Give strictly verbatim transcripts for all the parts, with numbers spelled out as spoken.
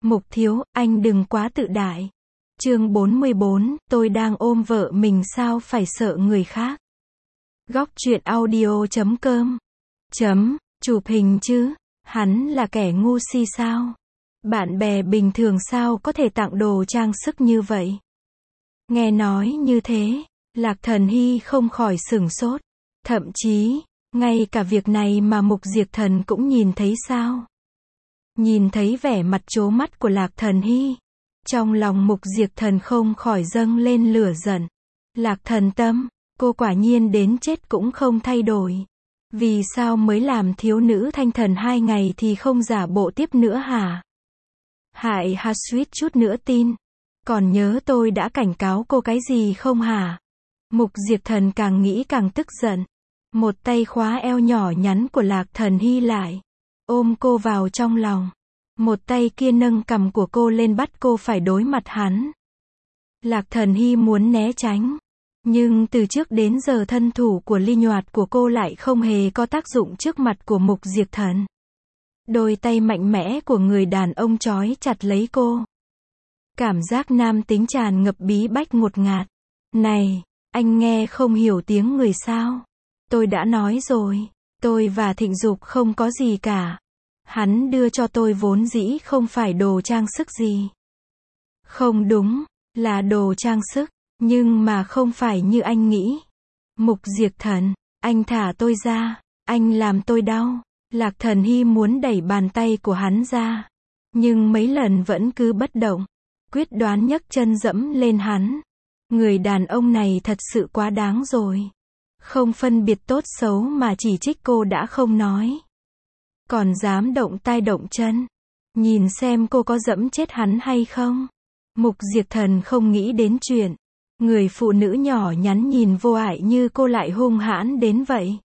Mục thiếu, anh đừng quá tự đại. Chương bốn mươi bốn, tôi đang ôm vợ mình sao phải sợ người khác. Góc truyện audio chấm com. Chấm, chụp hình chứ, hắn là kẻ ngu si sao? Bạn bè bình thường sao có thể tặng đồ trang sức như vậy? Nghe nói như thế, Lạc Thần Hy không khỏi sửng sốt. Thậm chí, ngay cả việc này mà Mục Diệt Thần cũng nhìn thấy sao? Nhìn thấy vẻ mặt trố mắt của Lạc Thần Hy, trong lòng Mục Diệt Thần không khỏi dâng lên lửa giận. Lạc Thần Tâm, cô quả nhiên đến chết cũng không thay đổi. Vì sao mới làm thiếu nữ thanh thần hai ngày thì không giả bộ tiếp nữa hả? Hại ha suýt chút nữa tin. Còn nhớ tôi đã cảnh cáo cô cái gì không hả? Mục Diệt Thần càng nghĩ càng tức giận. Một tay khóa eo nhỏ nhắn của Lạc Thần Hy lại, ôm cô vào trong lòng. Một tay kia nâng cằm của cô lên bắt cô phải đối mặt hắn. Lạc Thần Hy muốn né tránh, nhưng từ trước đến giờ thân thủ của ly nhoạt của cô lại không hề có tác dụng trước mặt của Mục Diệt Thần. Đôi tay mạnh mẽ của người đàn ông trói chặt lấy cô. Cảm giác nam tính tràn ngập bí bách ngột ngạt. Này, anh nghe không hiểu tiếng người sao? Tôi đã nói rồi, tôi và Thịnh Dục không có gì cả. Hắn đưa cho tôi vốn dĩ không phải đồ trang sức gì. Không đúng, là đồ trang sức, nhưng mà không phải như anh nghĩ. Mục Diệt Thần, anh thả tôi ra, anh làm tôi đau. Lạc Thần Hy muốn đẩy bàn tay của hắn ra, nhưng mấy lần vẫn cứ bất động, quyết đoán nhấc chân dẫm lên hắn. Người đàn ông này thật sự quá đáng rồi. Không phân biệt tốt xấu mà chỉ trích cô đã không nói, còn dám động tay động chân. Nhìn xem cô có dẫm chết hắn hay không. Mục Diệt Thần không nghĩ đến chuyện người phụ nữ nhỏ nhắn nhìn vô hại như cô lại hung hãn đến vậy.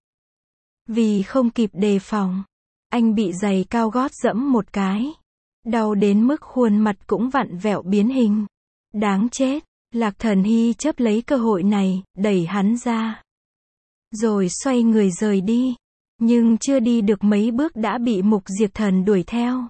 Vì không kịp đề phòng, anh bị giày cao gót dẫm một cái, đau đến mức khuôn mặt cũng vặn vẹo biến hình. Đáng chết. Lạc Thần Hy chớp lấy cơ hội này, đẩy hắn ra, rồi xoay người rời đi. Nhưng chưa đi được mấy bước đã bị Mục Diệt Thần đuổi theo.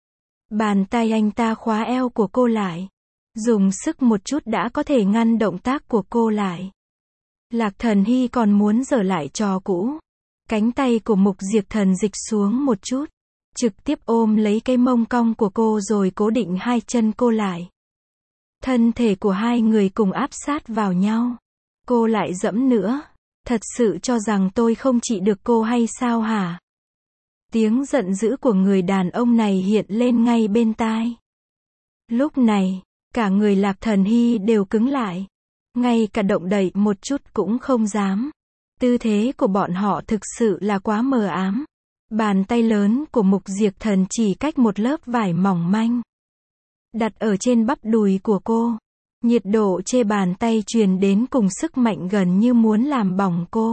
Bàn tay anh ta khóa eo của cô lại, dùng sức một chút đã có thể ngăn động tác của cô lại. Lạc Thần Hy còn muốn giở lại trò cũ. Cánh tay của Mục Diệt Thần dịch xuống một chút, trực tiếp ôm lấy cái mông cong của cô rồi cố định hai chân cô lại. Thân thể của hai người cùng áp sát vào nhau. Cô lại dẫm nữa. Thật sự cho rằng tôi không trị được cô hay sao hả? Tiếng giận dữ của người đàn ông này hiện lên ngay bên tai. Lúc này, cả người Lạc Thần Hy đều cứng lại. Ngay cả động đậy một chút cũng không dám. Tư thế của bọn họ thực sự là quá mờ ám. Bàn tay lớn của Mục Diệt Thần chỉ cách một lớp vải mỏng manh, đặt ở trên bắp đùi của cô. Nhiệt độ trên bàn tay truyền đến cùng sức mạnh gần như muốn làm bỏng cô.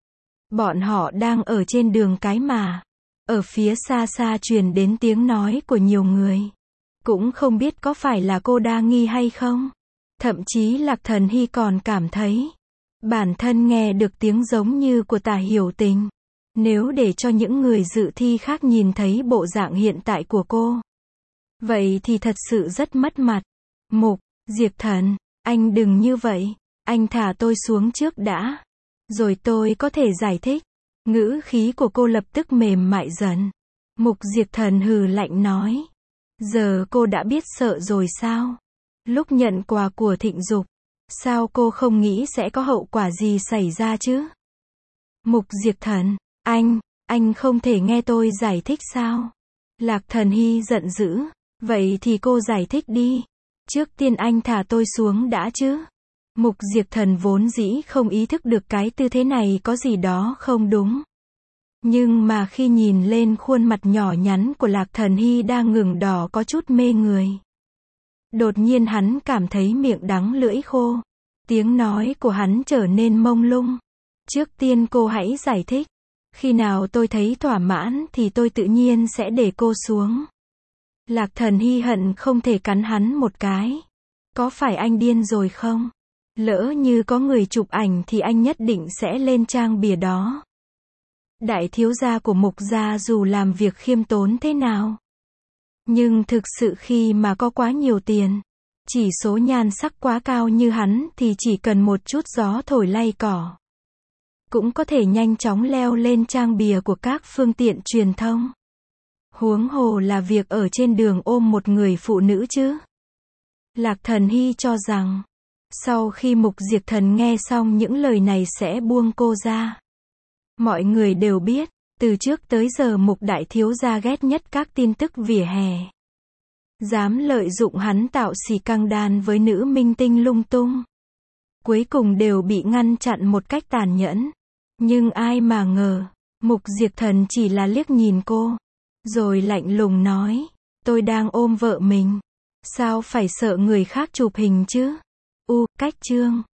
Bọn họ đang ở trên đường cái mà. Ở phía xa xa truyền đến tiếng nói của nhiều người. Cũng không biết có phải là cô đa nghi hay không. Thậm chí Lạc Thần Hy còn cảm thấy bản thân nghe được tiếng giống như của Tả Hiểu Tình. Nếu để cho những người dự thi khác nhìn thấy bộ dạng hiện tại của cô, vậy thì thật sự rất mất mặt. Mục Diệt Thần, anh đừng như vậy, anh thả tôi xuống trước đã, rồi tôi có thể giải thích. Ngữ khí của cô lập tức mềm mại dần. Mục Diệt Thần hừ lạnh nói, giờ cô đã biết sợ rồi sao? Lúc nhận quà của Thịnh Dục, sao cô không nghĩ sẽ có hậu quả gì xảy ra chứ? Mục Diệt Thần, anh, anh không thể nghe tôi giải thích sao? Lạc Thần Hy giận dữ, vậy thì cô giải thích đi. Trước tiên anh thả tôi xuống đã chứ. Mục Diệt Thần vốn dĩ không ý thức được cái tư thế này có gì đó không đúng. Nhưng mà khi nhìn lên khuôn mặt nhỏ nhắn của Lạc Thần Hy đang ngừng đỏ có chút mê người, đột nhiên hắn cảm thấy miệng đắng lưỡi khô. Tiếng nói của hắn trở nên mông lung. Trước tiên cô hãy giải thích. Khi nào tôi thấy thỏa mãn thì tôi tự nhiên sẽ để cô xuống. Lạc Thần Hy hận không thể cắn hắn một cái. Có phải anh điên rồi không? Lỡ như có người chụp ảnh thì anh nhất định sẽ lên trang bìa đó. Đại thiếu gia của Mục gia dù làm việc khiêm tốn thế nào, Nhưng thực sự khi mà có quá nhiều tiền, chỉ số nhan sắc quá cao như hắn thì chỉ cần một chút gió thổi lay cỏ, cũng có thể nhanh chóng leo lên trang bìa của các phương tiện truyền thông. Huống hồ là việc ở trên đường ôm một người phụ nữ chứ. Lạc Thần Hy cho rằng, sau khi Mục Diệp Thần nghe xong những lời này sẽ buông cô ra. Mọi người đều biết, từ trước tới giờ Mục Đại Thiếu gia ghét nhất các tin tức vỉa hè. Dám lợi dụng hắn tạo xì căng đan với nữ minh tinh lung tung. Cuối cùng đều bị ngăn chặn một cách tàn nhẫn. Nhưng ai mà ngờ, Mục Diệp Thần chỉ là liếc nhìn cô, rồi lạnh lùng nói, tôi đang ôm vợ mình. Sao phải sợ người khác chụp hình chứ? U, cách chương.